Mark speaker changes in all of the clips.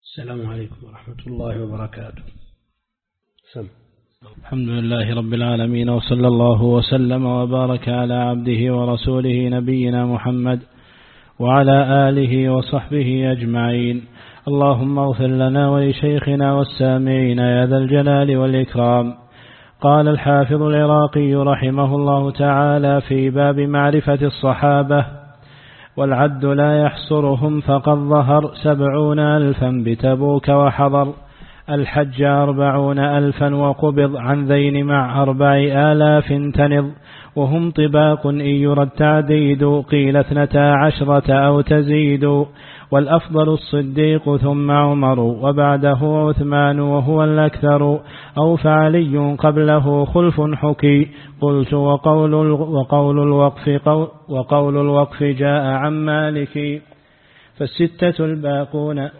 Speaker 1: السلام عليكم ورحمة الله وبركاته.
Speaker 2: الحمد لله رب العالمين، وصلى الله وسلم وبارك على عبده ورسوله نبينا محمد وعلى آله وصحبه أجمعين. اللهم اغفر لنا ولشيخنا والسامعين يا ذا الجلال والإكرام. قال الحافظ العراقي رحمه الله تعالى في باب معرفة الصحابة: والعد لا يحصرهم فقد ظهر 70,000 بتبوك وحضر، الحج 40,000 وقبض عن ذين مع 4,000 تنض، وهم طباق إن يرد تعديد قيل 12 أو تزيد، والأفضل الصديق ثم عمر وبعده عثمان وهو الأكثر، أو فعلي قبله خلف حكي. قلت وقول الوقف جاء عن مالك، فالستة الباقون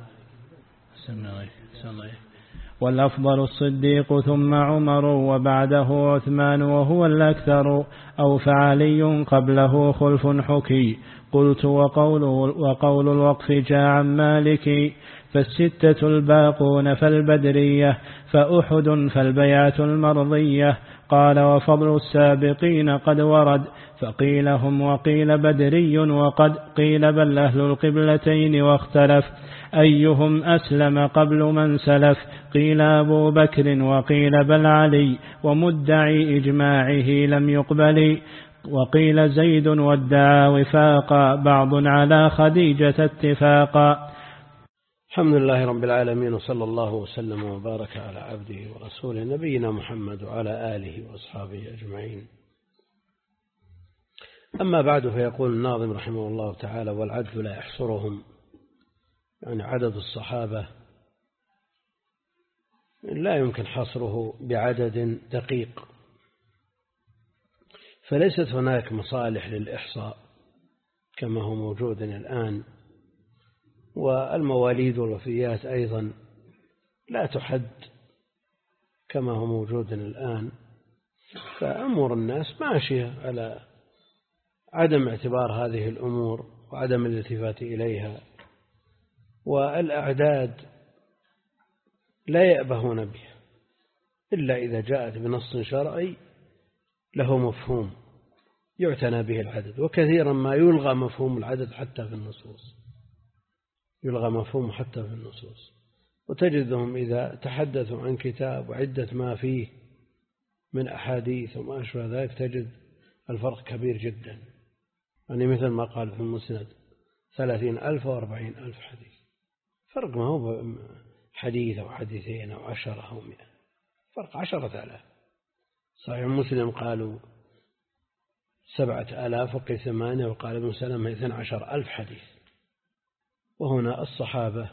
Speaker 2: والأفضل الصديق ثم عمر وبعده عثمان وهو الأكثر، أو فعلي قبله خلف حكي. قلت وقول الوقف جاء عن مالك، فالستة الباقون فالبدرية، فأحد فالبيعة المرضية. قال وفضل السابقين قد ورد، فقيل هم وقيل بدري وقد قيل بل أهل القبلتين، واختلف أيهم أسلم قبل من سلف، قيل أبو بكر وقيل بل علي، ومدعي إجماعه لم يقبل، وقيل زيد وادعى وفاقا، بعض على خديجة اتفاقا.
Speaker 1: الحمد لله رب العالمين، وصلى الله وسلم وبارك على عبده ورسوله نبينا محمد وعلى آله وأصحابه أجمعين. أما بعد، فيقول الناظم رحمه الله تعالى: والعد لا يحصرهم، يعني عدد الصحابة لا يمكن حصره بعدد دقيق، فليست هناك مصالح للإحصاء كما هو موجود الآن، والمواليد والوفيات أيضا لا تحد كما هو موجود الآن، فأمور الناس ماشية على عدم اعتبار هذه الأمور وعدم الالتفات إليها، والأعداد لا يأبهون بها إلا إذا جاءت بنص شرعي له مفهوم يعتنى به العدد. وكثيرا ما يلغى مفهوم العدد حتى في النصوص، يلغى مفهوم حتى في النصوص، وتجدهم إذا تحدثوا عن كتاب وعدة ما فيه من أحاديث وما أشبه ذلك تجد الفرق كبير جدا. يعني مثل ما قال في المسند 30,000 و40,000 حديث، فرق ما هو حديث أو حديثين أو 10 أو 100، فرق 10,000. صحيح مسلم قالوا 7,000 وقيل 8، وقال ابن سلمة 12,000 حديث. وهنا الصحابة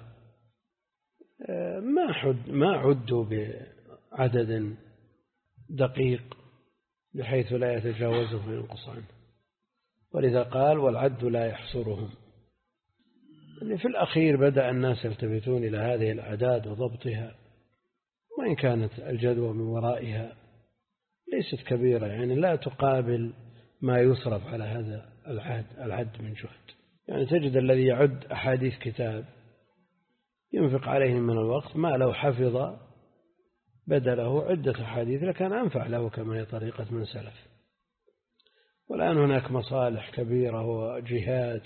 Speaker 1: ما عدوا بعدد دقيق بحيث لا يتجاوزه وينقص عنه، ولذا قال والعد لا يحصرهم. يعني في الأخير بدأ الناس يلتفتون إلى هذه الأعداد وضبطها، وإن كانت الجدوى من ورائها ليست كبيرة، يعني لا تقابل ما يصرف على هذا العد من جهد. يعني تجد الذي يعد أحاديث كتاب ينفق عليه من الوقت ما لو حفظ بدله عدة أحاديث لكان أنفع له، كما هي طريقة من سلف. والآن هناك مصالح كبيرة وجهات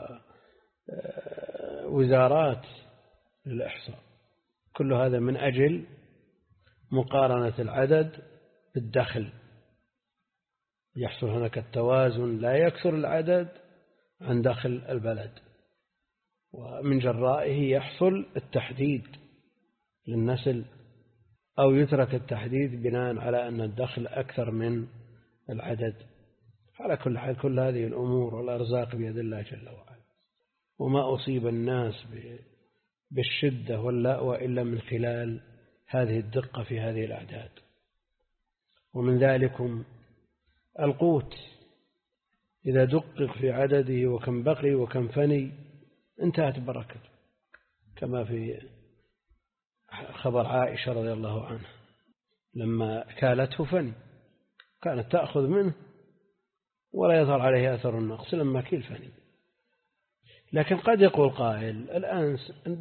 Speaker 1: ووزارات للإحصاء، كل هذا من أجل مقارنة العدد بالدخل، يحصل هناك التوازن، لا يكثر العدد عن دخل البلد، ومن جرائه يحصل التحديد للنسل، أو يترك التحديد بناء على أن الدخل أكثر من العدد. على كل حال كل هذه الأمور والأرزاق بيد الله جل وعلا، وما أصيب الناس بالشدة واللأوى إلا من خلال هذه الدقة في هذه الأعداد. ومن ذلكم القوت، إذا دقق في عدده وكم بقي وكم فني انتهت بركته، كما في خبر عائشة رضي الله عنها لما كالته فني، كانت تأخذ منه ولا يظهر عليه أثر النقص لما كيل فني. لكن قد يقول قائل الآن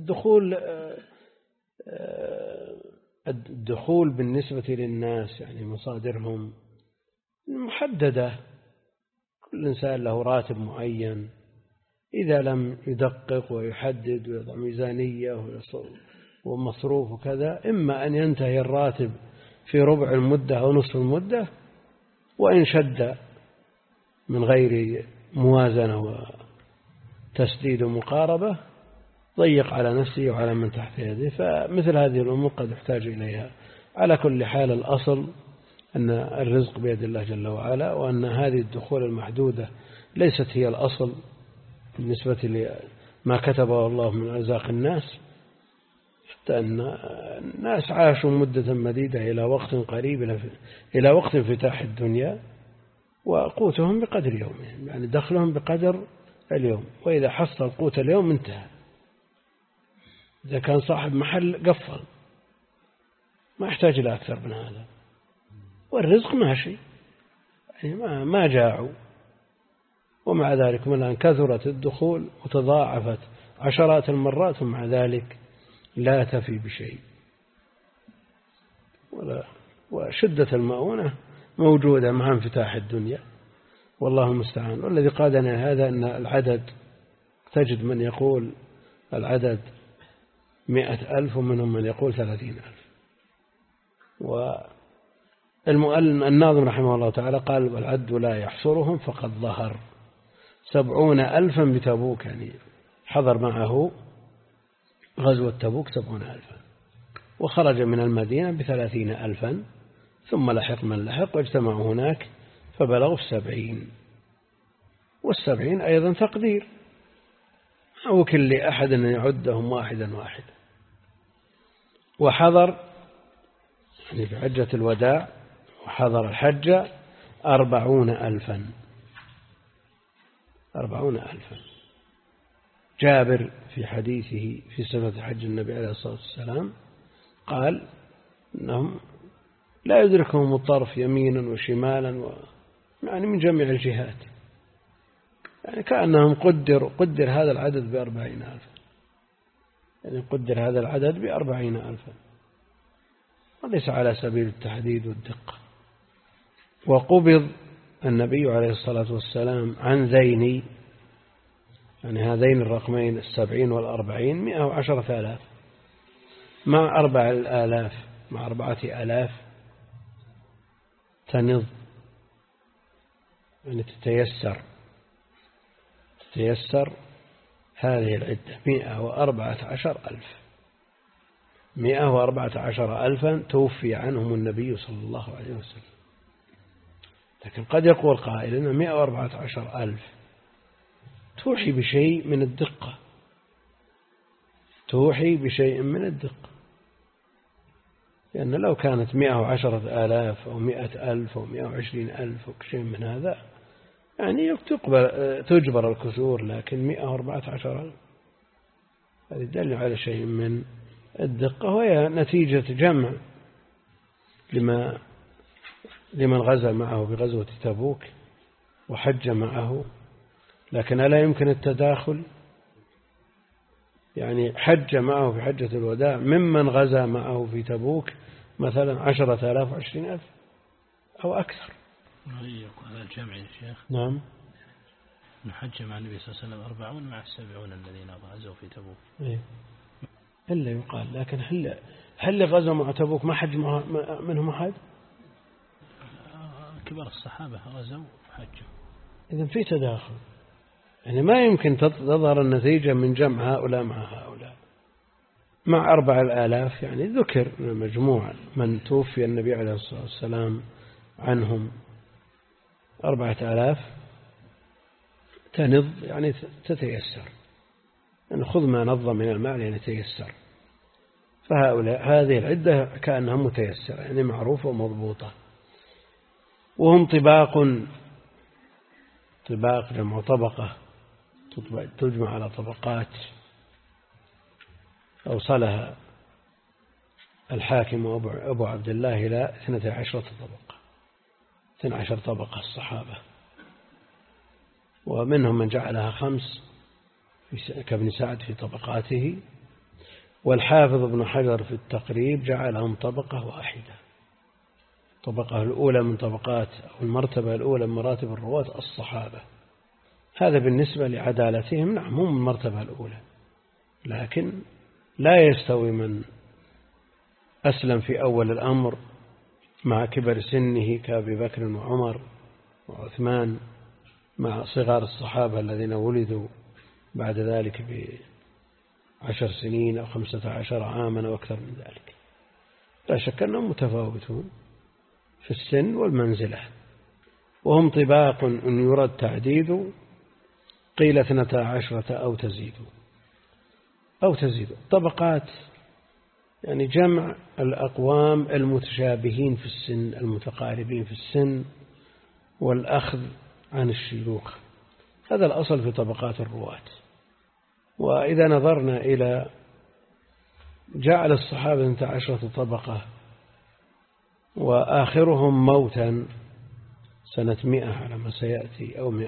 Speaker 1: الدخول بالنسبة للناس يعني مصادرهم محددة، كل إنسان له راتب معين، إذا لم يدقق ويحدد ويضع ميزانية ومصروف وكذا، إما أن ينتهي الراتب في ربع المدة أو نصف المدة، وإن شد من غير موازنة وتسديد ومقاربة ضيق على نفسه وعلى من تحت يده. فمثل هذه الأمور قد يحتاج إليها. على كل حال الأصل أن الرزق بيد الله جل وعلا، وأن هذه الدخول المحدودة ليست هي الأصل بالنسبة لما كتبه الله من أرزاق الناس، حتى أن الناس عاشوا مدة مديدة إلى وقت قريب، إلى وقت انفتاح الدنيا، وقوتهم بقدر يومهم، يعني دخلهم بقدر اليوم، وإذا حصل قوت اليوم انتهى. إذا كان صاحب محل قفل ما يحتاج إلى أكثر من هذا، والرزق ماشي، يعني ما جاعوا. ومع ذلك من أن كثرت الدخول وتضاعفت عشرات المرات، ومع ذلك لا تفي بشيء، وشدة المؤونة موجودة مع انفتاح الدنيا، والله المستعان. والذي قادنا هذا أن العدد، تجد من يقول العدد 100,000 ومنهم من يقول 30,000. والناظم رحمه الله تعالى قال: والعد لا يحصرهم فقد ظهر 70,000 بتبوك، يعني حضر معه غزوة تبوك 70,000، وخرج من المدينة ب30,000، ثم لحق من لحق واجتمعوا هناك فبلغوا 70. وال70 أيضا تقدير، أو كل أحد أن يعدهم واحدا واحدا. وحضر يعني في حجة الوداع، وحضر الحج 40,000. 40,000. جابر في حديثه في صفة حج النبي عليه الصلاة والسلام قال إنهم لا يدركهم الطرف يمينا وشمالا، يعني من جميع الجهات، يعني كأنهم قدر هذا العدد ب40,000، يعني قدر هذا العدد ب40,000، وليس على سبيل التحديد والدقة. وقبض النبي عليه الصلاة والسلام عن ذين، يعني هذين الرقمين 70 و40 110,000 مع 4,000 مع 4,000 تنض، يعني تتيسر هذه العدة 114,000. 114,000 توفي عنهم النبي صلى الله عليه وسلم. لكن قد يقول قائل إن 114,000 توحي بشيء من الدقة، لأن لو كانت 110,000 أو 100,000 أو 120,000 أو شيء من هذا، يعني تجبر الكسور، لكن 114,000 هذا يدل على شيء من الدقة، وهي نتيجة جمع لمن غزا معه بغزوة تبوك وحج معه. لكن ألا يمكن التداخل؟ يعني حج معه في حجة الوداع ممن غزا معه في تبوك مثلا 10,000 و20,000 أو أكثر.
Speaker 2: هذا الجمع يا شيخ.
Speaker 1: نعم.
Speaker 2: حج مع النبي صلى الله عليه وسلم 40 مع 70 الذين غزوا في تبوك.
Speaker 1: إيه. إلا يقال، لكن هل غزوا مع تبوك ما حج منهم أحد؟
Speaker 2: كبار الصحابة غزوا وحجوا.
Speaker 1: إذن في تداخل، يعني ما يمكن تظهر النتيجة من جمع هؤلاء مع هؤلاء. مع 4,000 يعني ذكر مجموعة من توفي النبي عليه الصلاة والسلام عنهم 4,000 تنض، يعني تتيسر، يعني خذ ما نظم من المال يعني تيسر. فهؤلاء هذه العدة كأنها متيسرة، يعني معروفة ومضبوطة. وهم طباق جمع طبقة، تجمع على طبقات. أوصلها الحاكم أبو عبد الله إلى 12 طبقة، 12 طبقة الصحابة، ومنهم من جعلها 5 كابن سعد في طبقاته، والحافظ ابن حجر في التقريب جعلهم طبقة واحدة. الطبقة الأولى من طبقات أو المرتبة الأولى من مراتب الرواة الصحابة. هذا بالنسبة لعدالتهم، نعم هم من المرتبة الأولى، لكن لا يستوي من أسلم في أول الأمر مع كبر سنه كأبي بكر وعمر وعثمان، مع صغار الصحابة الذين ولدوا بعد ذلك ب10 سنين أو 15 عاما أو أكثر من ذلك. لا شك أنهم متفاوتون في السن والمنزلة، وهم طباق إن يرد تعديد قيل 12 أو تزيد طبقات، يعني جمع الأقوام المتشابهين في السن المتقاربين في السن والأخذ عن الشيوخ. هذا الأصل في طبقات الرواة. وإذا نظرنا إلى جعل الصحابة 12 طبقة، وآخرهم موتا سنة 100 على ما سيأتي أو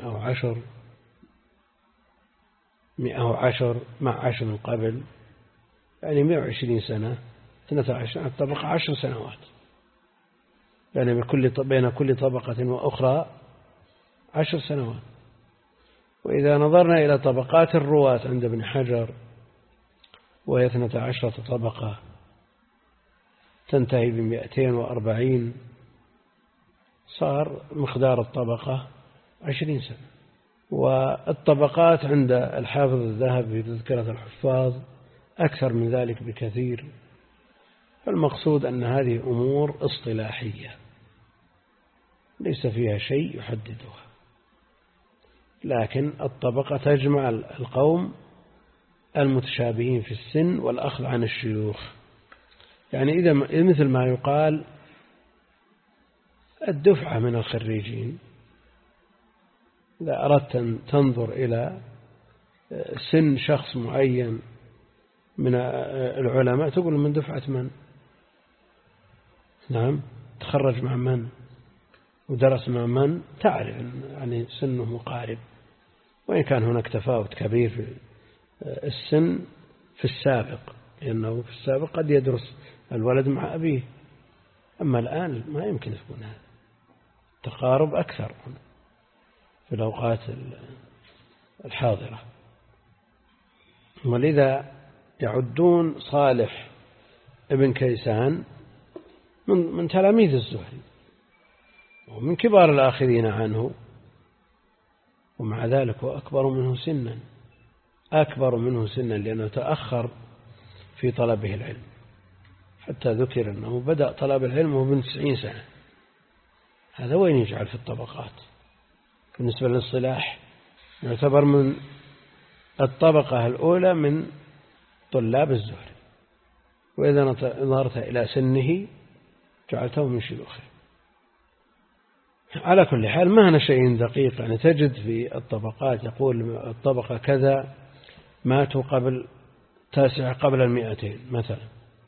Speaker 1: 110 مع 10 من قبل، يعني 120 سنة، 12 طبقة 10 سنوات، يعني بين كل طبقة وأخرى 10 سنوات. وإذا نظرنا إلى طبقات الرواة عند ابن حجر وهي 12 طبقة تنتهي ب240، صار مقدار الطبقة 20 سنة. والطبقات عند الحافظ الذهبي في تذكرة الحفاظ أكثر من ذلك بكثير. فالمقصود أن هذه أمور اصطلاحية ليس فيها شيء يحددها، لكن الطبقة تجمع القوم المتشابهين في السن والأخذ عن الشيوخ. يعني إذا مثل ما يقال الدفعة من الخريجين، إذا أردت أن تنظر إلى سن شخص معين من العلماء تقول من دفعة من؟ نعم، تخرج مع من ودرس مع من، تعرف يعني سنه مقارب، وإن كان هناك تفاوت كبير في السن في السابق، لأنه في السابق قد يدرس الولد مع أبيه، أما الآن ما يمكن يكون هذا، تقارب أكثر في الأوقات الحاضرة. ولذا يعدون صالح ابن كيسان من تلاميذ الزهري ومن كبار الآخذين عنه، ومع ذلك هو أكبر منه سنا لأنه تأخر في طلبه العلم، حتى ذكر أنه بدأ طلب العلم وهو من 90 سنة. هذا وين يجعل في الطبقات؟ بالنسبة للصلاح يعتبر من الطبقة الأولى من طلاب الزهري، وإذا نظرت إلى سنه جعلته من شيوخه. على كل حال ما هنا شيء دقيق، يعني تجد في الطبقات يقول الطبقة كذا ماتوا قبل 9 قبل 200 مثلا،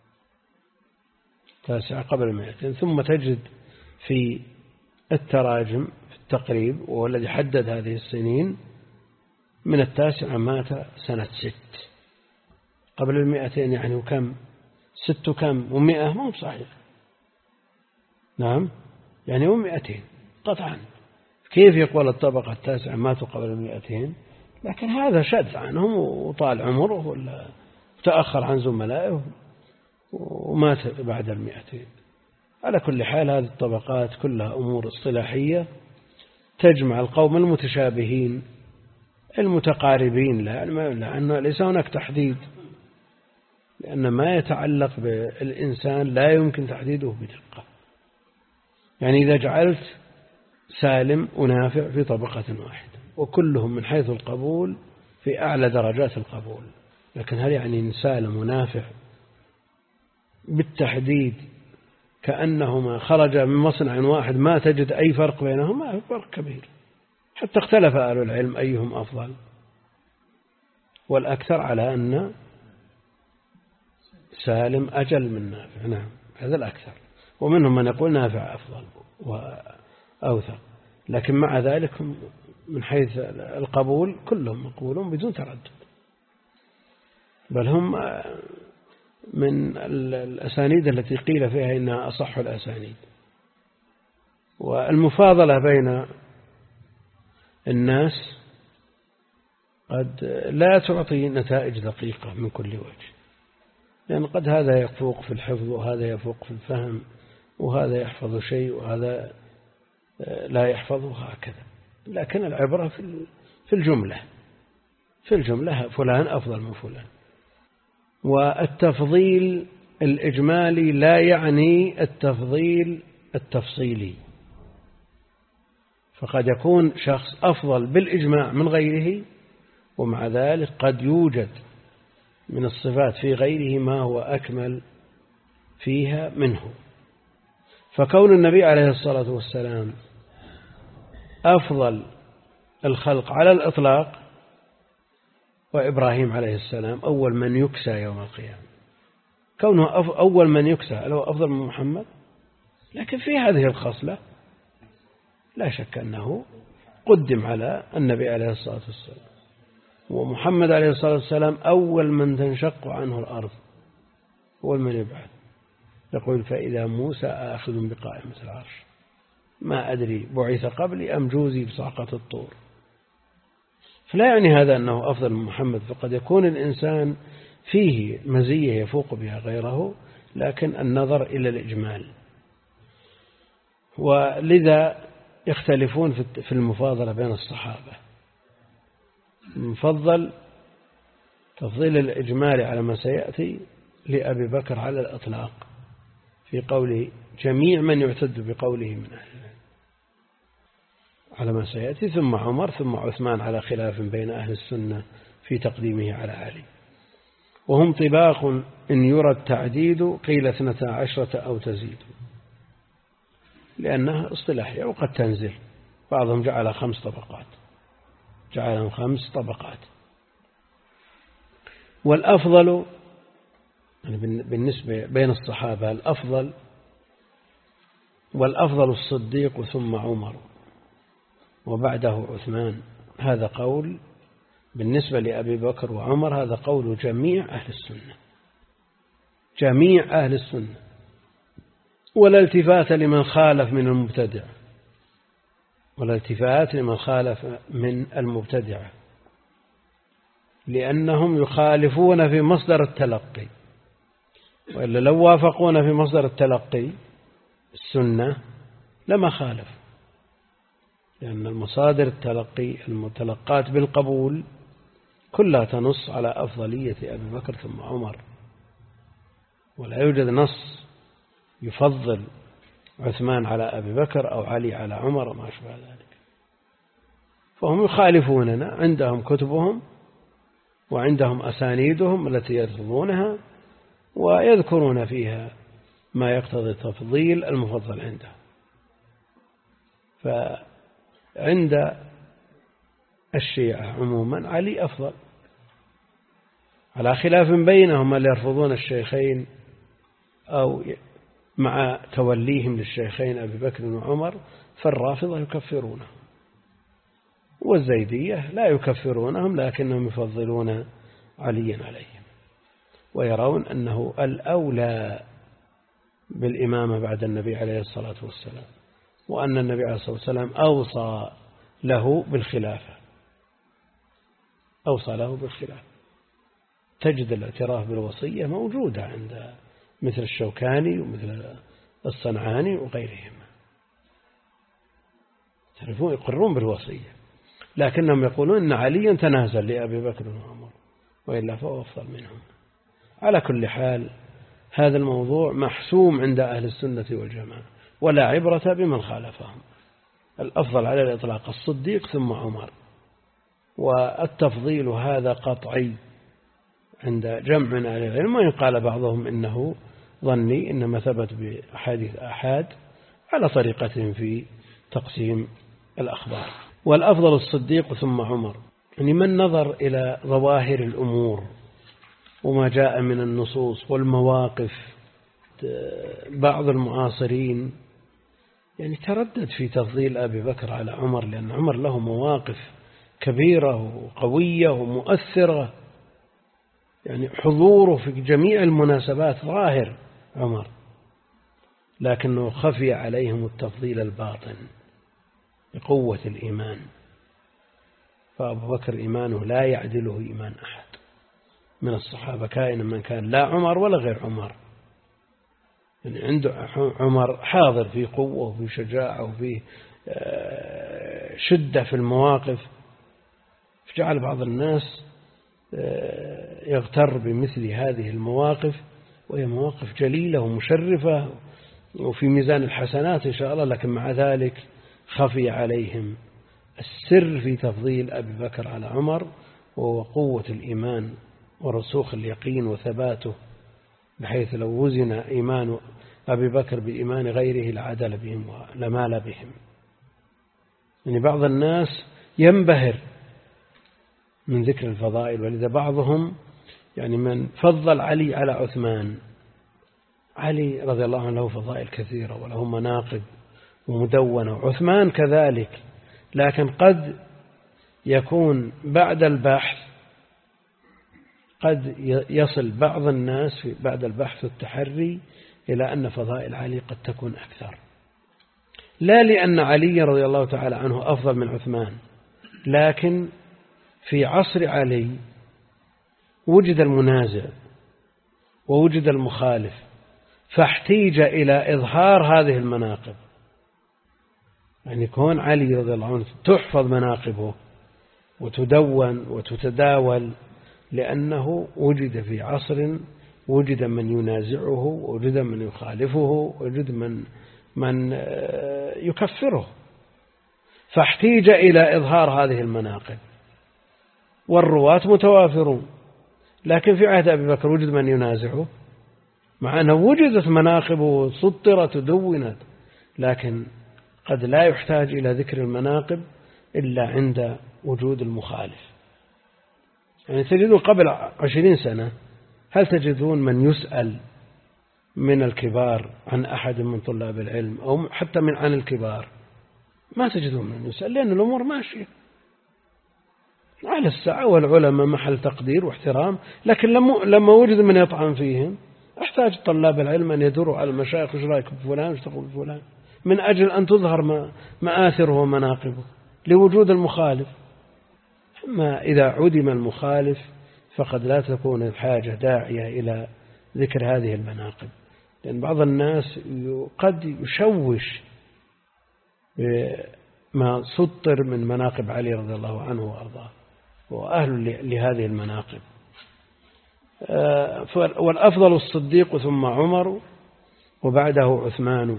Speaker 1: 9 قبل 200، ثم تجد في التراجم في التقريب وهو الذي حدد هذه السنين من 9 مات سنة 6 قبل 200، يعني وكم 6 كم و100 مو صحيح. نعم، يعني و200 قطعا. كيف يقول الطبقة 9 ماتوا قبل 200؟ لكن هذا شد عنهم وطال عمره ولا تأخر عن زملائه ومات بعد 200. على كل حال هذه الطبقات كلها أمور اصطلاحية تجمع القوم المتشابهين المتقاربين، لأنه ليس هناك تحديد، لأن ما يتعلق بالإنسان لا يمكن تحديده بدقة. يعني إذا جعلت سالم ونافع في طبقة واحدة وكلهم من حيث القبول في أعلى درجات القبول، لكن هل يعني سالم ونافع بالتحديد كأنهما خرجا من مصنع واحد ما تجد أي فرق بينهما؟ فرق كبير، حتى اختلف أهل العلم أيهم أفضل، والأكثر على أن سالم أجل من نافع. نعم، هذا الأكثر، ومنهم من يقول نافع أفضل وأوثق، لكن مع ذلك من حيث القبول كلهم مقبولون بدون تردد. بل هم من الأسانيد التي قيل فيها إنها أصح الأسانيد. والمفاضلة بين الناس قد لا تعطي نتائج دقيقة من كل وجه، لأن قد هذا يفوق في الحفظ وهذا يفوق في الفهم وهذا يحفظ شيء وهذا لا يحفظه هكذا. لكن العبرة في الجملة فلان أفضل من فلان. والتفضيل الإجمالي لا يعني التفضيل التفصيلي، فقد يكون شخص أفضل بالإجماع من غيره، ومع ذلك قد يوجد من الصفات في غيره ما هو أكمل فيها منه. فكون النبي عليه الصلاة والسلام أفضل الخلق على الإطلاق، وإبراهيم عليه السلام أول من يكسى يوم القيامة، كونه أول من يكسى له أفضل من محمد، لكن في هذه الخصلة لا شك أنه قدم على النبي عليه الصلاة والسلام. ومحمد عليه الصلاة والسلام أول من تنشق عنه الأرض، أول من يبعث. يقول فإذا موسى آخذ بقائمة العرش ما أدري بعث قبلي أم جوزي بصعقة الطور. فلا يعني هذا أنه أفضل من محمد، فقد يكون الإنسان فيه مزية يفوق بها غيره، لكن النظر إلى الإجمال. ولذا يختلفون في المفاضلة بين الصحابة. المفضل تفضيل الإجمال على ما سيأتي لأبي بكر على الإطلاق في قوله جميع من يعتد بقوله من أهل العلم على ما سيأتي، ثم عمر، ثم عثمان، على خلاف بين أهل السنة في تقديمه على علي. وهم طباق إن يرى التعديد قيل 12 أو تزيد، لأنها اصطلاحية وقد تنزل. بعضهم جعل 5 طبقات، جعلهم 5 طبقات. والأفضل يعني بالنسبة بين الصحابة والأفضل الصديق ثم عمر وبعده عثمان. هذا قول بالنسبة لأبي بكر وعمر، هذا قول جميع أهل السنة، جميع أهل السنة، ولا التفات لمن خالف من المبتدع، ولا التفات لمن خالف من المبتدعة، لأنهم يخالفون في مصدر التلقي، وإلا لو وافقون في مصدر التلقي السنة لما خالف، لأن المصادر التلقي المتلقات بالقبول كلها تنص على أفضلية أبي بكر ثم عمر، ولا يوجد نص يفضل عثمان على أبي بكر أو علي على عمر وما أشبه ذلك. فهم يخالفوننا، عندهم كتبهم وعندهم أسانيدهم التي يرفضونها ويذكرون فيها ما يقتضي تفضيل المفضل عنده. فعند الشيعة عموما علي أفضل، على خلاف بينهم اللي يرفضون الشيخين أو مع توليهم للشيخين أبي بكر وعمر، فالرافضة يكفرونه، والزيدية لا يكفرونهم لكنهم يفضلون عليا عليهم، ويرون أنه الأولى بالإمامة بعد النبي عليه الصلاة والسلام، وأن النبي عليه الصلاة والسلام أوصى له بالخلافة، أوصى له بالخلافة. تجد الاعتراف بالوصية موجودة عند مثل الشوكاني ومثل الصنعاني وغيرهم، تعرفون يقرون بالوصية، لكنهم يقولون أن عليا تنازل لأبي بكر وعمر وإلا فهو أفضل منهم. على كل حال هذا الموضوع محسوم عند أهل السنة والجماعة، ولا عبرة بمن خالفهم. الأفضل على الإطلاق الصديق ثم عمر، والتفضيل هذا قطعي عند جمع من أهل العلم، وإن قال بعضهم إنه ظني، إنما ثبت بأحاديث آحاد على طريقتهم في تقسيم الأخبار. والأفضل الصديق ثم عمر، يعني من نظر إلى ظواهر الأمور وما جاء من النصوص والمواقف، بعض المعاصرين يعني تردد في تفضيل أبي بكر على عمر، لأن عمر له مواقف كبيرة وقوية ومؤثرة يعني حضوره في جميع المناسبات ظاهر عمر، لكنه خفي عليهم التفضيل الباطن بقوة الإيمان. فأبو بكر إيمانه لا يعدله إيمان أحد من الصحابة كائنا من كان، لا عمر ولا غير عمر. يعني عنده عمر حاضر في قوة وفي شجاعة وفي شدة في المواقف، فجعل بعض الناس يغتر بمثل هذه المواقف، وهي مواقف جليلة ومشرفة وفي ميزان الحسنات إن شاء الله، لكن مع ذلك خفي عليهم السر في تفضيل أبي بكر على عمر، وهو قوة الإيمان ورسوخ اليقين وثباته، بحيث لو وزن إيمان أبي بكر بإيمان غيره لعدل بهم ولمال بهم. يعني بعض الناس ينبهر من ذكر الفضائل، ولذا بعضهم يعني من فضل علي على عثمان. علي رضي الله عنه له فضائل كثيرة وله مناقب ومدونة، وعثمان كذلك، لكن قد يكون بعد البحث، قد يصل بعض الناس بعد البحث والتحري إلى أن فضائل علي قد تكون أكثر، لا لأن علي رضي الله تعالى عنه أفضل من عثمان، لكن في عصر علي وجد المنازع ووجد المخالف، فاحتيج إلى إظهار هذه المناقب. يعني كون علي رضي الله عنه تحفظ مناقبه وتدون وتتداول، لأنه وجد في عصر وجد من ينازعه، ووجد من يخالفه، ووجد من يكفره، فاحتيج إلى إظهار هذه المناقب، والرواة متوافرون. لكن في عهد أبي بكر وجد من ينازعه، مع أنه وجدت مناقبه سطرت ودونت، لكن قد لا يحتاج إلى ذكر المناقب إلا عند وجود المخالف. يعني تجدون قبل 20 سنة هل تجدون من يسأل من الكبار عن أحد من طلاب العلم أو حتى عن الكبار؟ ما تجدون من يسأل، لأن الأمور ماشية على الساعة، والعلماء محل تقدير واحترام، لكن لما وجد من يطعن فيهم احتاج طلاب العلم أن يدوروا على المشايخ: ايش رأيكم بفلان، ايش تقول بفلان، من أجل أن تظهر مآثره ومناقبه لوجود المخالف. أما إذا عدم المخالف فقد لا تكون الحاجة داعية إلى ذكر هذه المناقب، لأن بعض الناس قد يشوش بما سطر من مناقب علي رضي الله عنه وأرضاه، وأهل لهذه المناقب. والأفضل الصديق ثم عمر وبعده عثمان،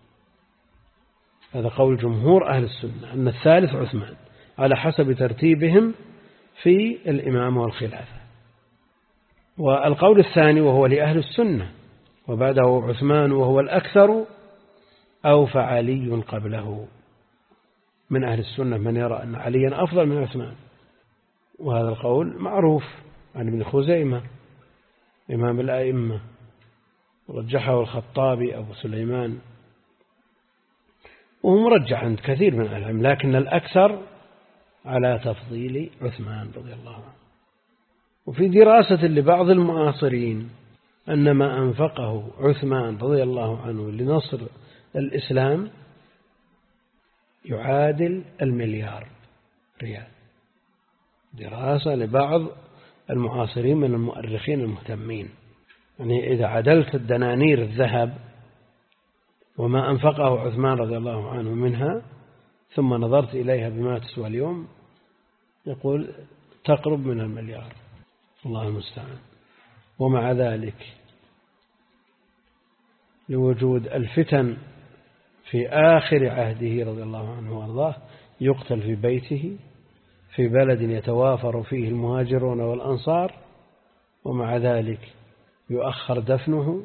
Speaker 1: هذا قول جمهور أهل السنة، أن الثالث عثمان على حسب ترتيبهم في الإمام والخلافة. والقول الثاني وهو لأهل السنة: وبعده عثمان وهو الأكثر، أو فعلي قبله. من أهل السنة من يرى أن عليا أفضل من عثمان، وهذا القول معروف عن ابن خزيمة إمام الأئمة، ورجحه الخطابي أبو سليمان، وهو مرجح عند كثير من أهل العلم، لكن الأكثر على تفضيل عثمان رضي الله عنه. وفي دراسة لبعض المعاصرين أن ما أنفقه عثمان رضي الله عنه لنصر الإسلام يعادل 1,000,000,000 ريال. دراسة لبعض المعاصرين من المؤرخين المهتمين، يعني إذا عدلت الدنانير الذهب وما أنفقه عثمان رضي الله عنه منها ثم نظرت إليها بما تسوى اليوم، يقول تقرب من 1,000,000,000، الله المستعان. ومع ذلك لوجود الفتن في آخر عهده رضي الله عنه وارضاه يقتل في بيته في بلد يتوافر فيه المهاجرون والأنصار، ومع ذلك يؤخر دفنه،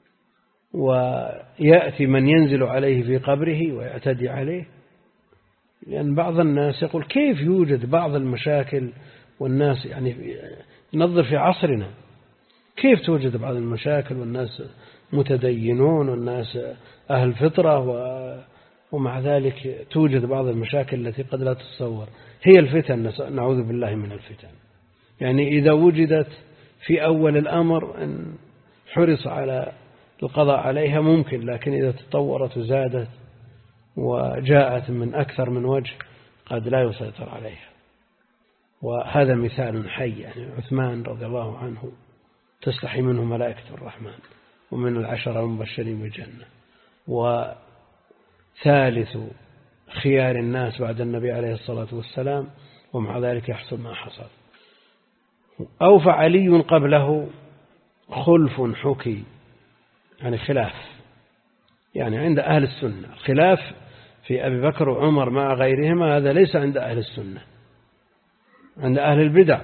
Speaker 1: ويأتي من ينزل عليه في قبره ويعتدي عليه. لأن بعض الناس يقول كيف يوجد بعض المشاكل، والناس يعني ننظر في عصرنا كيف توجد بعض المشاكل والناس متدينون والناس أهل فطرة، ومع ذلك توجد بعض المشاكل التي قد لا تتصور. هي الفتن، نعوذ بالله من الفتن. يعني إذا وجدت في أول الأمر أن حرص على القضاء عليها ممكن، لكن إذا تطورت وزادت وجاءت من أكثر من وجه قد لا يسيطر عليها. وهذا مثال حي، يعني عثمان رضي الله عنه تستحي منه ملائكة الرحمن، ومن العشرة المبشرين بالجنة، وثالث خيار الناس بعد النبي عليه الصلاة والسلام، ومع ذلك يحصل ما حصل. أو فعلي قبله خلف حكي، يعني خلاف، يعني عند أهل السنة الخلاف في أبي بكر وعمر مع غيرهما، هذا ليس عند أهل السنة، عند أهل البدع.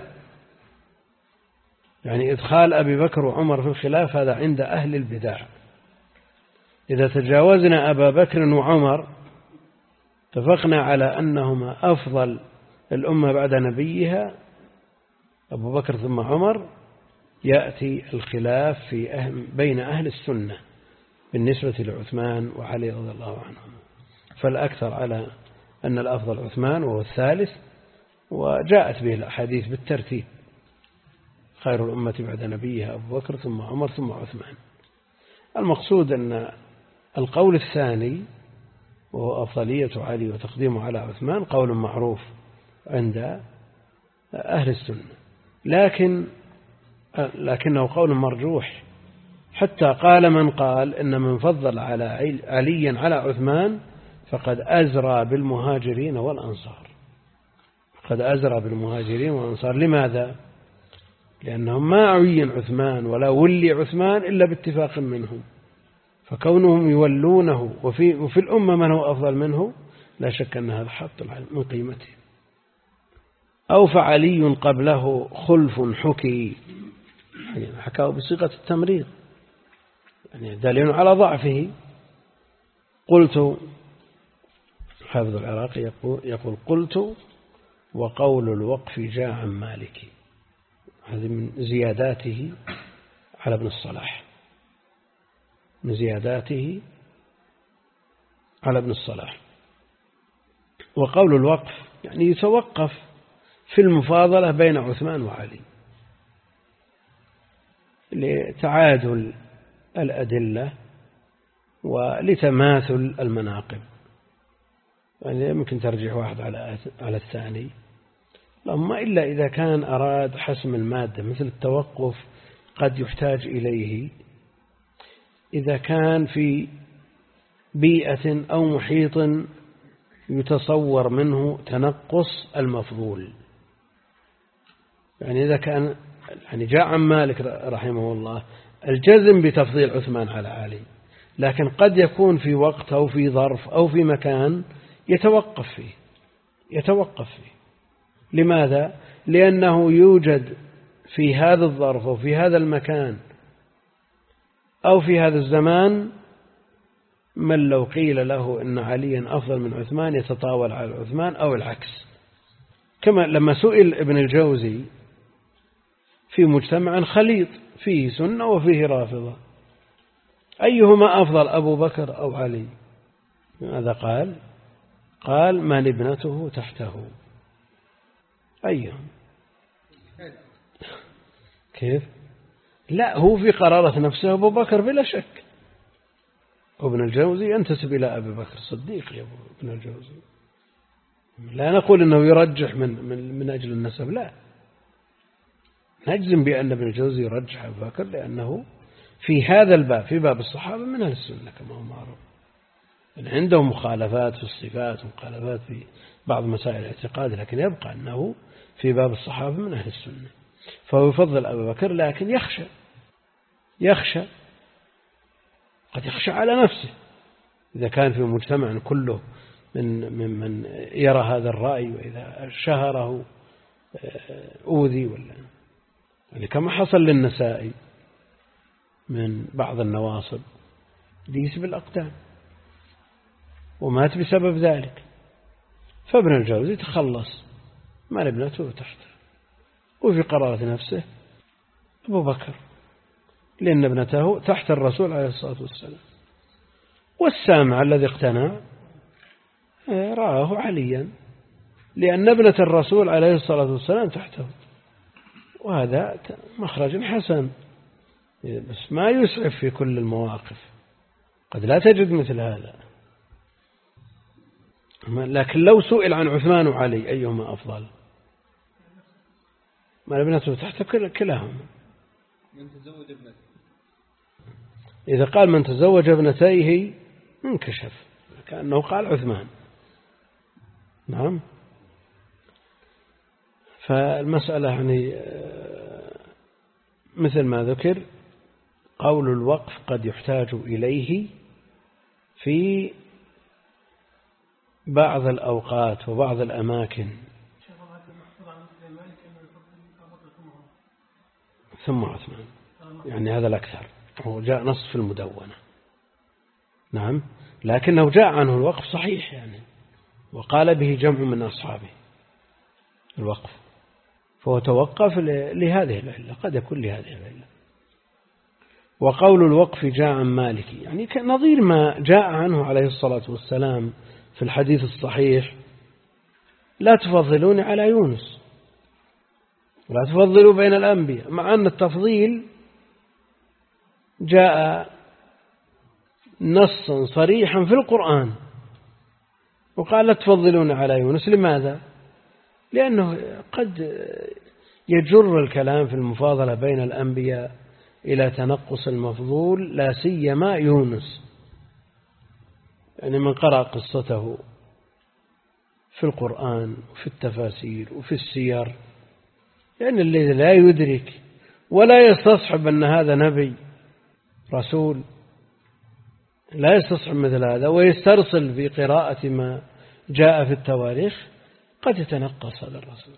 Speaker 1: يعني إدخال أبي بكر وعمر في الخلاف هذا عند أهل البدع. إذا تجاوزنا أبا بكر وعمر اتفقنا على أنهما أفضل الأمة بعد نبيها أبو بكر ثم عمر، يأتي الخلاف بين أهل السنة بالنسبة لعثمان وعلي رضي الله عنهم، فالأكثر على أن الأفضل عثمان وهو الثالث، وجاءت به الأحاديث بالترتيب: خير الأمة بعد نبيها أبو بكر ثم عمر ثم عثمان. المقصود أن القول الثاني وهو أفضلية علي وتقديمه على عثمان قول معروف عند أهل السنة، لكنه قول مرجوح، حتى قال من قال إن من فضل على علي على عثمان فقد أزرى بالمهاجرين والأنصار. قد أزرى بالمهاجرين والأنصار. لماذا؟ لأنهم ما عين عثمان ولا ولي عثمان إلا باتفاق منهم، فكونهم يولونه وفي الأمة من هو أفضل منه لا شك أن هذا حط من قيمته. أو فعلي قبله خلف حكي، يعني حكاه بصيغة التمريض، يعني دليل على ضعفه. قلت، حافظ العراقي يقول قلت وقول الوقف جاء عن مالك. هذه من زياداته على ابن الصلاح، من زياداته على ابن الصلاح. وقول الوقف يعني يتوقف في المفاضلة بين عثمان وعلي لتعادل الأدلة ولتماثل المناقب، يعني يمكن ترجح واحد على الثاني، اللهم إلا إذا كان أراد حسم المادة، مثل التوقف قد يحتاج إليه إذا كان في بيئة أو محيط يتصور منه تنقص المفضول. يعني إذا كان يعني جاء عن مالك رحمه الله الجزم بتفضيل عثمان على علي، لكن قد يكون في وقت أو في ظرف أو في مكان يتوقف فيه. لماذا؟ لأنه يوجد في هذا الظرف أو في هذا المكان أو في هذا الزمان من لو قيل له إن عليا أفضل من عثمان يتطاول على عثمان، أو العكس. كما لما سئل ابن الجوزي في مجتمع خليط فيه سنة وفيه رافضة أيهما أفضل، أبو بكر أو علي؟ ماذا قال من ابنته تحته. أيهم؟ كيف؟ لا، هو في قرارة نفسه أبو بكر بلا شك. وابن الجوزي ينتسب إلى أبي بكر الصديق يا ابن الجوزي. لا نقول أنه يرجح من أجل النسب، لا، نجزم بأن ابن الجوزي يرجح أبو بكر لأنه في هذا الباب، في باب الصحابة من أهل السنة كما هو معروف، عندهم مخالفات في الصفات ومخالفات في بعض مسائل الاعتقاد، لكن يبقى أنه في باب الصحابة من أهل السنة، فهو يفضل أبو بكر، لكن يخشى قد يخشى على نفسه إذا كان في مجتمع كله من يرى هذا الرأي، وإذا شهره أوذي ولا يعني كما حصل للنسائي من بعض النواصب ليس بالأقدام ومات بسبب ذلك. فابن الجوزي تخلص من ابنته تحته، وفي قرارة نفسه أبو بكر لأن ابنته تحت الرسول عليه الصلاة والسلام، والسامع الذي اقتنع رآه عليا لأن ابنة الرسول عليه الصلاة والسلام تحته، وهذا مخرج حسن، بس ما يسعف في كل المواقف، قد لا تجد مثل هذا. لكن لو سئل عن عثمان وعلي أيهما أفضل، ما ابنته تحت كلاهما.
Speaker 3: من تزوج ابنته،
Speaker 1: إذا قال من تزوج ابنتيه انكشف كأنه قال عثمان. نعم. فالمسألة يعني مثل ما ذكر، قول الوقف قد يحتاج إليه في بعض الأوقات وبعض الأماكن. ثم عثمان، يعني هذا الأكثر، هو جاء نص في المدونة. نعم، لكنه جاء عنه الوقف صحيح يعني، وقال به جمع من أصحابه الوقف، فهو توقف لهذه العلة، قد يكون لهذه العلة. وقول الوقف جاء عن مالك، يعني نظير ما جاء عنه عليه الصلاة والسلام في الحديث الصحيح: لا تفضلون على يونس ولا تفضلوا بين الأنبياء، مع أن التفضيل جاء نصا صريحا في القرآن، وقال لا تفضلون على يونس. لماذا؟ لأنه قد يجر الكلام في المفاضلة بين الأنبياء إلى تنقص المفضول، لا سيما يونس. يعني من قرأ قصته في القرآن وفي التفاسير وفي السير، يعني الذي لا يدرك ولا يستصحب أن هذا نبي رسول، لا يستصحب مثل هذا ويسترسل في قراءة ما جاء في التواريخ، قد يتنقص هذا الرسول.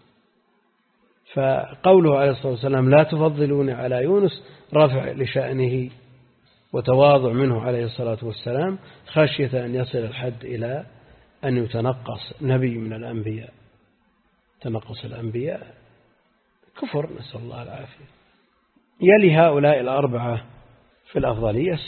Speaker 1: فقوله عليه الصلاة والسلام لا تفضلوني على يونس رفع لشأنه وتواضع منه عليه الصلاة والسلام، خشية أن يصل الحد إلى أن يتنقص نبي من الأنبياء. تنقص الأنبياء كفر، نسأل الله العافية. يلي هؤلاء الأربعة في الأفضلية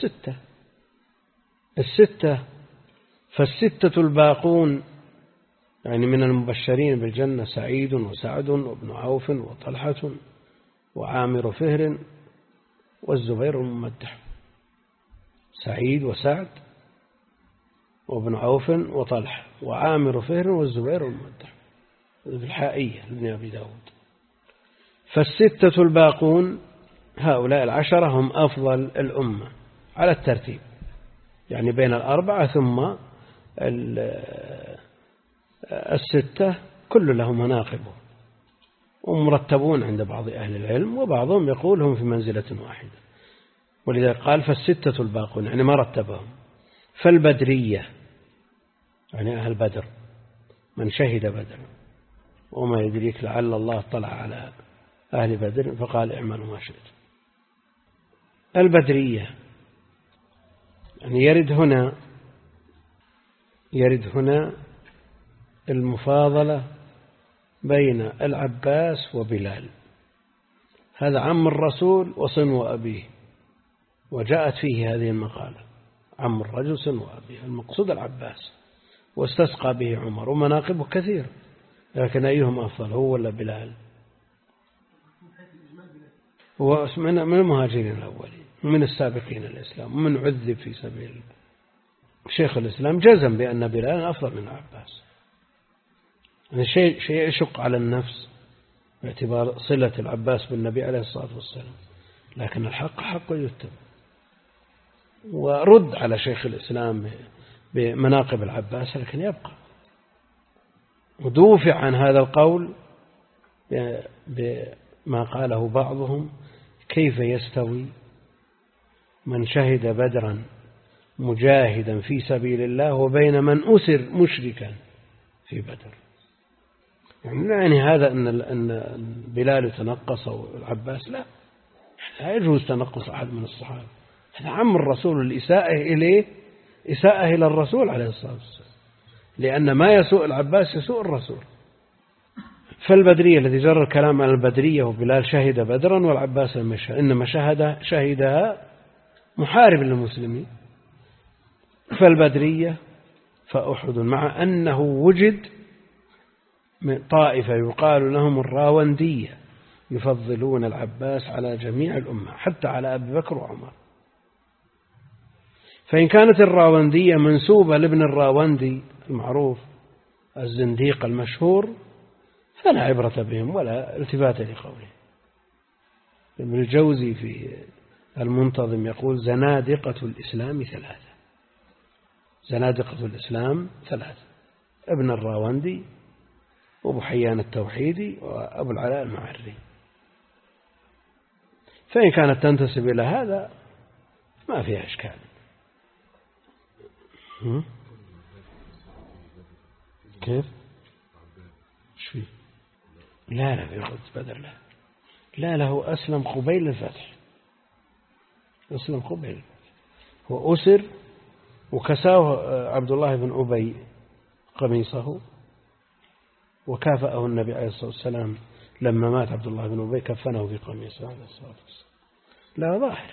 Speaker 1: الستة، فالستة الباقون يعني من المبشرين بالجنة: سعيد وسعد وابن عوف وطلحة وعامر فهر والزبير الممدح. سعيد وسعد وابن عوف وطلحة وعامر فهر والزبير الممدح، في الحائية لابن أبي داود. فالستة الباقون هؤلاء العشرة هم أفضل الأمة على الترتيب، يعني بين الأربعة ثم الستة كل لهم مناقبه، ومرتبون عند بعض أهل العلم، وبعضهم يقول هم في منزلة واحدة، ولذا قال فالستة الباقون، يعني ما رتبهم. فالبدرية يعني أهل بدر، من شهد بدر، وما يدريك لعل الله اطلع على أهل بدر فقال اعملوا ما شئتم. البدرية يعني يرد هنا المفاضلة بين العباس وبلال، هذا عم الرسول وصنو أبيه، وجاءت فيه هذه المقالة: عم الرجل صنو أبيه، المقصود العباس، واستسقى به عمر، ومناقبه كثير، لكن أيهم أفضل، هو ولا بلال؟ هو من المهاجرين الأولين ومن السابقين الإسلام ومن عذب في سبيل الله. شيخ الإسلام جزم بأن بلال أفضل من العباس، يعني شيء يشق على النفس باعتبار صلة العباس بالنبي عليه الصلاة والسلام، لكن الحق حق يتبع. ورد على شيخ الإسلام بمناقب العباس، لكن يبقى. ودوفع عن هذا القول بما قاله بعضهم: كيف يستوي من شهد بدرا مجاهدا في سبيل الله وبين من أسر مشركا في بدر؟ يعني هذا أن بلال يتنقص والعباس لا يجوز تنقص أحد من الصحابة. هذا عم الرسول، الإساءة إليه إساءة إلى الرسول عليه الصلاة والسلام، لأن ما يسوء العباس يسوء الرسول. فالبدرية الذي جرى الكلام على البدرية، وبلال شهد بدرا والعباس لم يشهد، إنما شهدها محارب للمسلمين. فالبدرية فأحد، مع أنه وجد من طائفة يقال لهم الراوندية، يفضلون العباس على جميع الأمة حتى على أبي بكر وعمر. فإن كانت الراوندية منسوبة لابن الراوندي المعروف الزنديق المشهور فلا عبرة بهم ولا التفات لقوله. ابن الجوزي في المنتظم يقول زنادقة الإسلام ثلاثة. زنادقة الإسلام ثلاثة: ابن الراوندي وابو حيان التوحيدي وأبو العلاء المعري. فإن كانت تنتسب إلى هذا ما فيها إشكال. كيف؟ ايش فيه؟ لا في غزوة بدر لا له أسلم قبيل الفتح. أسلم قبيل الفتح. هو أسر وكساه عبد الله بن أبي قميصه وكافأه النبي عليه الصلاة والسلام لما مات عبد الله بن أبي كفنه في قميصه عليه الصلاة والسلام. لا ظاهر.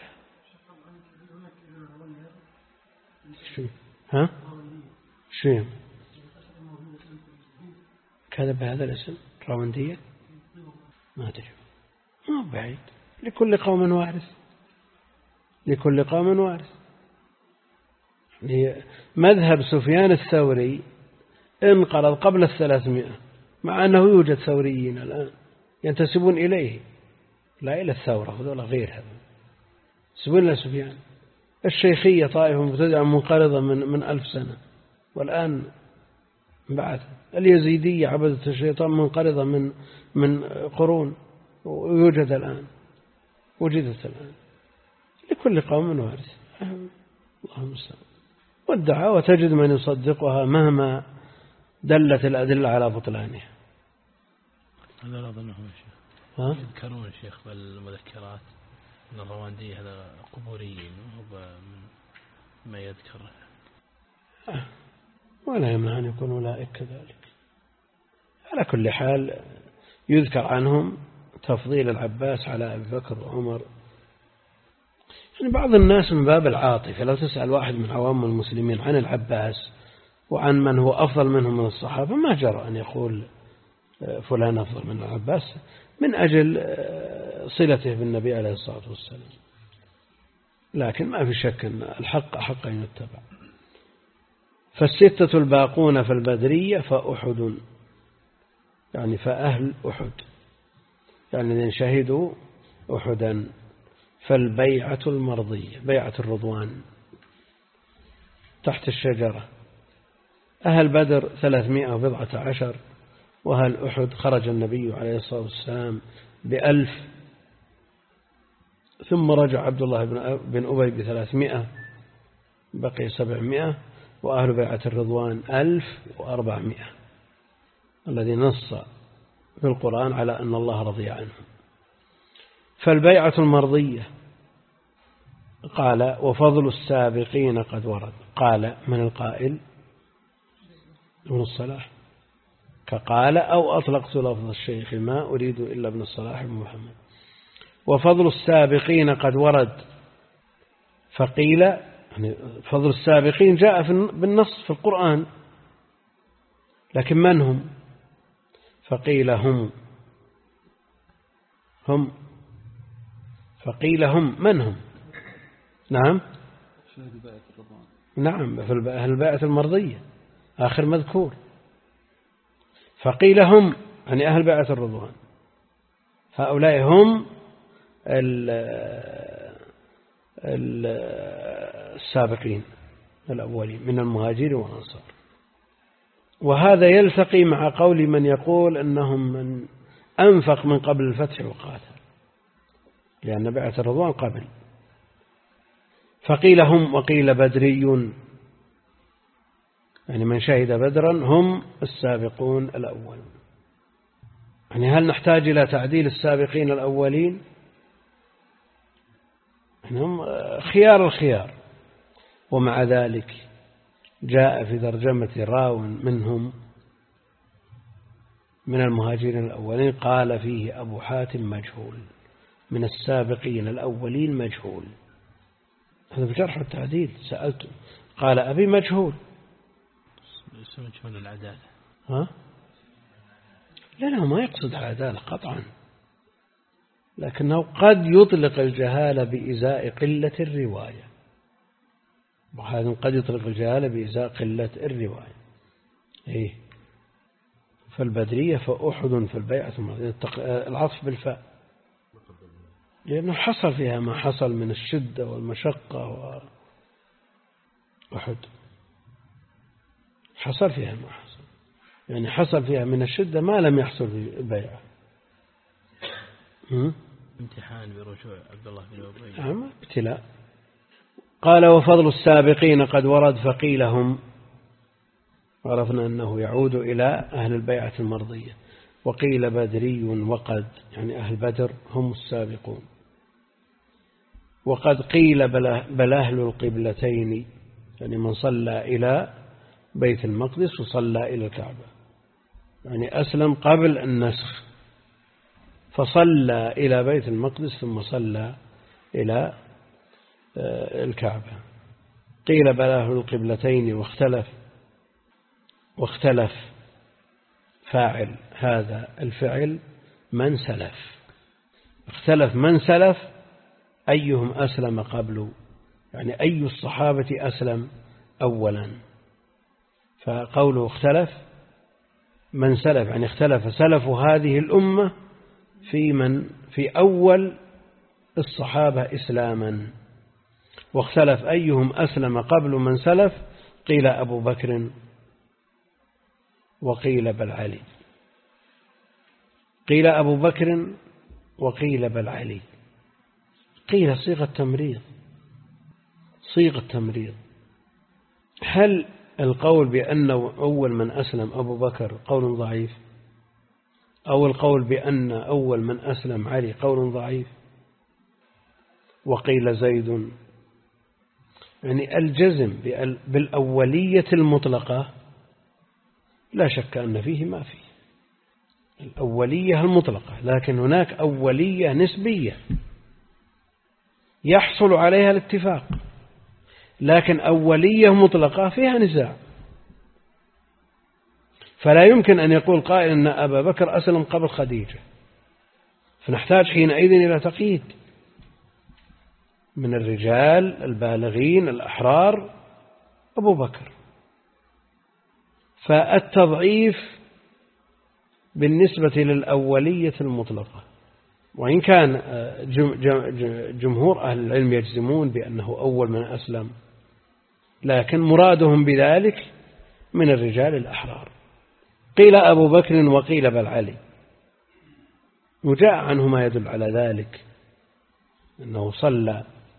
Speaker 1: ها؟ شو كذا بهذا الاسم راوندية؟ ما أدري، ما بعيد. لكل قوم وارث، لكل قوم وارث. مذهب سفيان الثوري انقرض قبل 300، مع أنه يوجد ثوريين الآن ينتسبون إليه، لا إلى الثورة ولا غير هذا، ينتسبون إلى سفيان. الشيخية طائفة مبتدعة منقرضة من 1000 سنة، والآن بعد اليزيدية عبدة الشيطان منقرضة من قرون، ويوجد الآن، وجدت الآن. لكل قوم وارث، الله المستعان. والدعاوى تجد من يصدقها مهما دلت الأدلة على بطلانها.
Speaker 2: هذا لا أظنهم شيخ. يذكرون الشيخ بالمذكرات أن الرواندية هذا قبوريين، وهو ما يذكره.
Speaker 1: ولا يمنع أن يكون أولئك كذلك. على كل حال يذكر عنهم تفضيل العباس على أبي بكر وعمر. يعني بعض الناس من باب العاطفة لو تسأل واحد من عوام المسلمين عن العباس وعن من هو أفضل منهم من الصحابة ما جرى أن يقول فلان أفضل من العباس من أجل صلته بالنبي عليه الصلاة والسلام. لكن ما في شك أن الحق حق أن يتبع. فالستة الباقون في البدرية فأحد، يعني فأهل أحد، يعني شهدوا أحدا. فالبيعة المرضية بيعة الرضوان تحت الشجرة. أهل بدر 314، وأهل أحد خرج النبي عليه الصلاة والسلام ب1000، ثم رجع عبد الله بن أبي ب300، بقي 700. وأهل بيعة الرضوان 1400 الذي نص في القرآن على أن الله رضي عنهم. فالبيعة المرضية قال وفضل السابقين قد ورد. قال من القائل؟ ابن الصلاح. كقال أو أطلقت لفظ الشيخ ما أريد إلا ابن الصلاح بن محمد. وفضل السابقين قد ورد. فقيل يعني فضل السابقين جاء بالنص في القرآن، لكن من هم؟ فقيل هم فقيل هم من هم؟ نعم في أهل البيعة المرضية آخر مذكور. فقيل هم يعني أهل بيعة الرضوان، هؤلاء هم السابقين الأولين من المهاجرين والأنصار. وهذا يلتقي مع قول من يقول أنهم من أنفق من قبل الفتح وقاتل، لأن بيعة الرضوان قبل. فقيل هم وقيل بدري، يعني من شهد بدرا هم السابقون الأولون. يعني هل نحتاج إلى تعديل السابقين الأولين؟ هم خيار الخيار. ومع ذلك جاء في ترجمة راو منهم من المهاجرين الأولين قال فيه أبو حاتم مجهول، من السابقين الأولين مجهول. هذا بجرح التعديل. سألته قال أبي مجهول.
Speaker 2: مجهول العدالة.
Speaker 1: لا ما يقصد العدالة قطعا، لكنه قد يطلق الجهالة بإزاء قلة الرواية، وهذا قد يطلق الجهالة بإزاء قلة الرواية. إيه؟ فالبدرية فأحد في البيعة العطف بالفاء، لأنه حصل فيها ما حصل من الشدة والمشقة، وأحد حصل فيها ما حصل، يعني حصل فيها من الشدة ما لم يحصل في البيعة.
Speaker 2: امتحان برجوع عبد الله بن أبي.
Speaker 1: نعم، ابتلاء. قال وفضل السابقين قد ورد، فقيل هم، عرفنا أنه يعود إلى أهل البيعة المرضية، وقيل بدري وقد، يعني أهل بدر هم السابقون. وقد قيل بل أهل القبلتين، يعني من صلى إلى بيت المقدس وصلى إلى الكعبة، يعني أسلم قبل النسخ فصلى إلى بيت المقدس ثم صلى إلى الكعبة. قيل بل أهل القبلتين، واختلف فاعل هذا الفعل من سلف، اختلف من سلف أيهم أسلم قبل، يعني أي الصحابة أسلم أولا. فقوله اختلف من سلف، يعني اختلف سلف هذه الأمة في أول الصحابة إسلاما. واختلف أيهم أسلم قبل من سلف، قيل أبو بكر وقيل بل علي، قيل أبو بكر وقيل بل علي. قيل صيغة تمريض. هل القول بأنه أول من أسلم أبو بكر قول ضعيف، أو القول بأن أول من أسلم علي قول ضعيف؟ وقيل زيد، يعني الجزم بالأولية المطلقة لا شك أن فيه ما فيه الأولية المطلقة، لكن هناك أولية نسبية يحصل عليها الاتفاق، لكن أولية مطلقة فيها نزاع. فلا يمكن أن يقول قائل أن أبا بكر أسلم قبل خديجة، فنحتاج حينئذ إلى تقييد من الرجال البالغين الأحرار أبو بكر. فالتضعيف بالنسبة للأولية المطلقة، وإن كان جمهور أهل العلم يجزمون بأنه أول من أسلم، لكن مرادهم بذلك من الرجال الأحرار. قيل أبو بكر وقيل بل علي، وجاء عنه ما يدل على ذلك، أنه صلى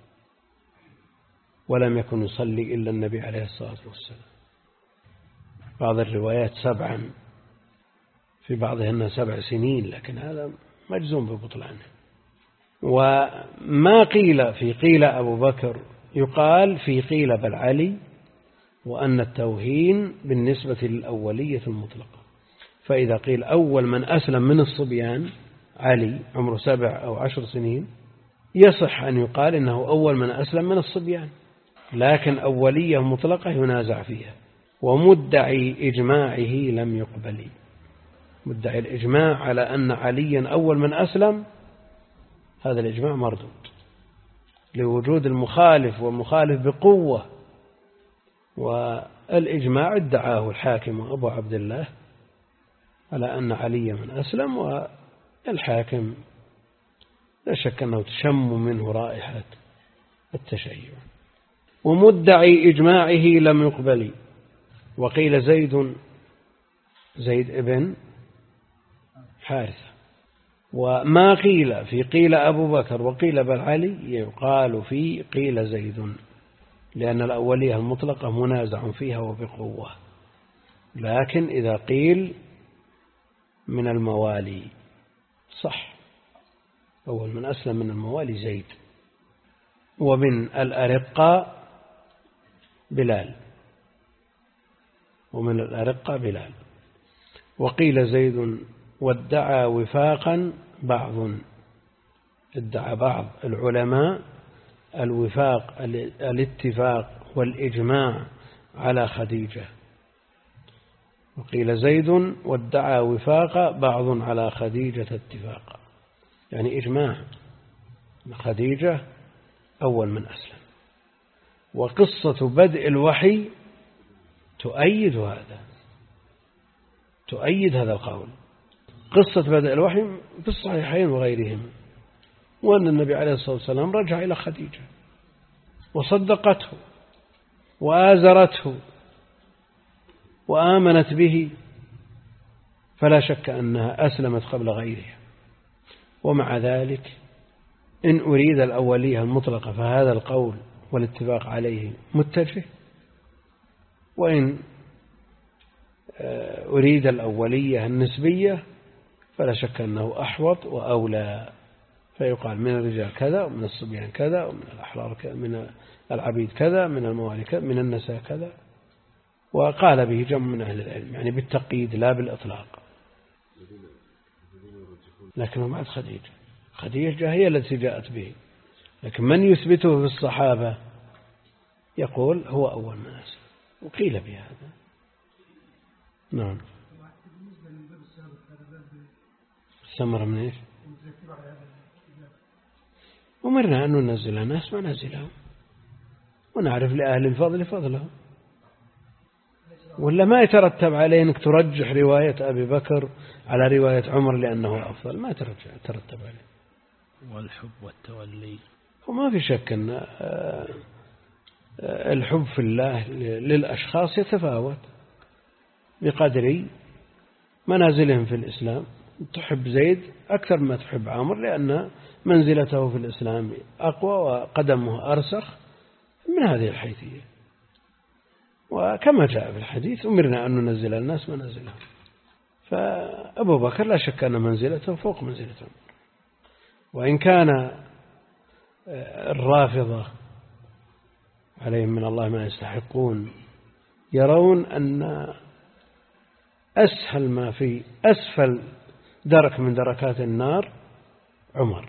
Speaker 1: ولم يكن يصلي إلا النبي عليه الصلاة والسلام، بعض الروايات 7، في بعضهن 7 سنين، لكن هذا مجزوم ببطلانه. وما قيل في قيل أبو بكر يقال في قيل بل علي، وأن التوهين بالنسبة للأولية المطلقة. فإذا قيل أول من أسلم من الصبيان علي عمره 7 أو 10 سنين، يصح أن يقال إنه أول من أسلم من الصبيان، لكن أولية مطلقة ينازع فيها. ومدعي إجماعه لم يقبل، مدعي الإجماع على أن عليا أول من أسلم، هذا الإجماع مردود لوجود المخالف، والمخالف بقوة. والإجماع ادعاه الحاكم أبو عبد الله على أن عليا من أسلم، والحاكم لا شك أنه تشم منه رائحة التشيع. ومدعي إجماعه لم يقبل. وقيل زيد ابن حارثة. وما قيل في قيل أبو بكر وقيل بل علي يقال في قيل زيد، لأن الأولية المطلقة منازع فيها وبقوة. لكن إذا قيل من الموالي صح، أول من أسلم من الموالي زيد. ومن الأرقاء بلال، ومن الأرقاء بلال. وقيل زيد وادعى وفاقا بعض، ادعى بعض العلماء الوفاق الاتفاق والإجماع على خديجة. وقيل زيد وادعى وفاق بعض على خديجة اتفاقا. يعني إجماع خديجة أول من أسلم. وقصة بدء الوحي تؤيد هذا القول. قصة بدء الوحي في الصحيحين وغيرهم، وأن النبي عليه الصلاة والسلام رجع إلى خديجة وصدقته وآزرته وآمنت به، فلا شك أنها أسلمت قبل غيرها. ومع ذلك إن أريد الأولية المطلقة فهذا القول والاتفاق عليه متجه، وإن أريد الأولية النسبية فلا شك أنه أحوط وأولى، فيقال من الرجال كذا ومن الصبيان كذا ومن الأحرار كذا، من العبيد كذا، من الموالي كذا، من النساء كذا. وقال به جمع من أهل العلم، يعني بالتقييد لا بالإطلاق. لكنه بعد خديجة هي التي جاءت به، لكن من يثبته في الصحابة يقول هو أول من أسلم، وقيل بهذا. نعم. الثمرة من إيش؟ أمرنا أن ننزل الناس منازلهم ونعرف لأهل الفضل فضلهم، ولا ما يترتب عليه أنك ترجح رواية أبي بكر على رواية عمر لأنه أفضل، ما يترتب عليه.
Speaker 2: والحب والتولي،
Speaker 1: وما في شك أن الحب في الله للأشخاص يتفاوت بقدر منازلهم في الإسلام. تحب زيد أكثر ما تحب عمر لأن منزلته في الإسلام أقوى وقدمه أرسخ من هذه الحيثية. وكما جاء في الحديث أمرنا أن ننزل الناس منازلهم، فأبو بكر لا شك أن منزلته فوق منزلة عمر. وإن كان الرافضة عليهم من الله ما يستحقون يرون أن أسهل ما في أسفل درك من دركات النار عمر،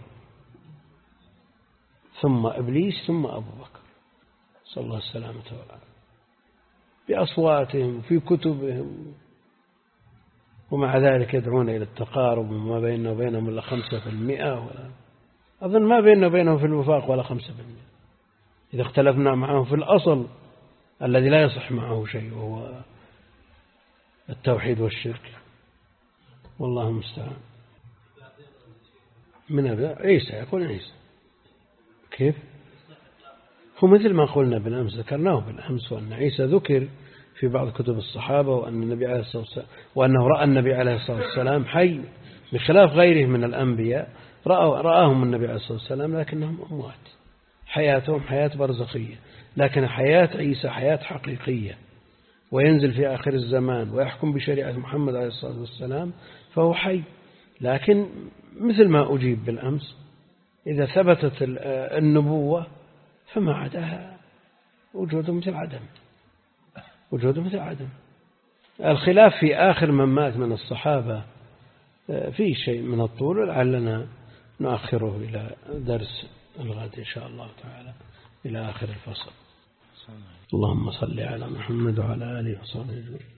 Speaker 1: ثم إبليس، ثم أبو بكر، صلى الله السلامة والعافية، بأصواتهم في كتبهم. ومع ذلك يدعون إلى التقارب، وما بيننا وبينهم إلا 5%، ولا أظن ما بيننا وبينهم في الوفاق ولا 5%، إذا اختلفنا معهم في الأصل الذي لا يصح معه شيء، وهو التوحيد والشرك. والله المستعان. من أبناء عيسى، يقول عيسى كيف؟ هو مثل ما قلنا بالأمس، ذكرناه بالأمس، وأن عيسى ذكر في بعض كتب الصحابة، وأن النبي عليه الصلاة والسلام وأنه رأى النبي عليه الصلاة والسلام حي، بخلاف غيره من الأنبياء رآهم النبي عليه الصلاة والسلام لكنهم أموات، حياتهم حياة برزخية. لكن حياة عيسى حياة حقيقية، وينزل في آخر الزمان ويحكم بشريعة محمد عليه الصلاة والسلام، فهو حي. لكن مثل ما أجيب بالأمس، إذا ثبتت النبوة فما عداها وجوده مثل عدم. الخلاف في آخر من مات من الصحابة فيه شيء من الطول، ولعلنا نؤخره إلى درس الغد إن شاء الله تعالى، إلى آخر الفصل. اللهم صل على محمد وعلى آله وصحبه أجمعين.